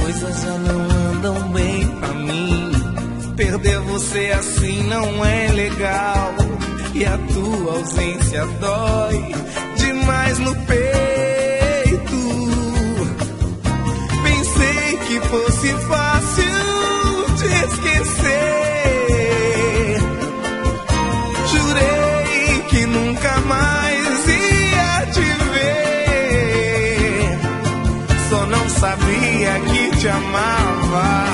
coisas já não andam bem pra mim. Perder você assim não é legal, e a tua ausência dói demais no peito. Pensei que fosse fácil te esquecer. Jurei que nunca mais ia te ver. Só não sabia que te amava.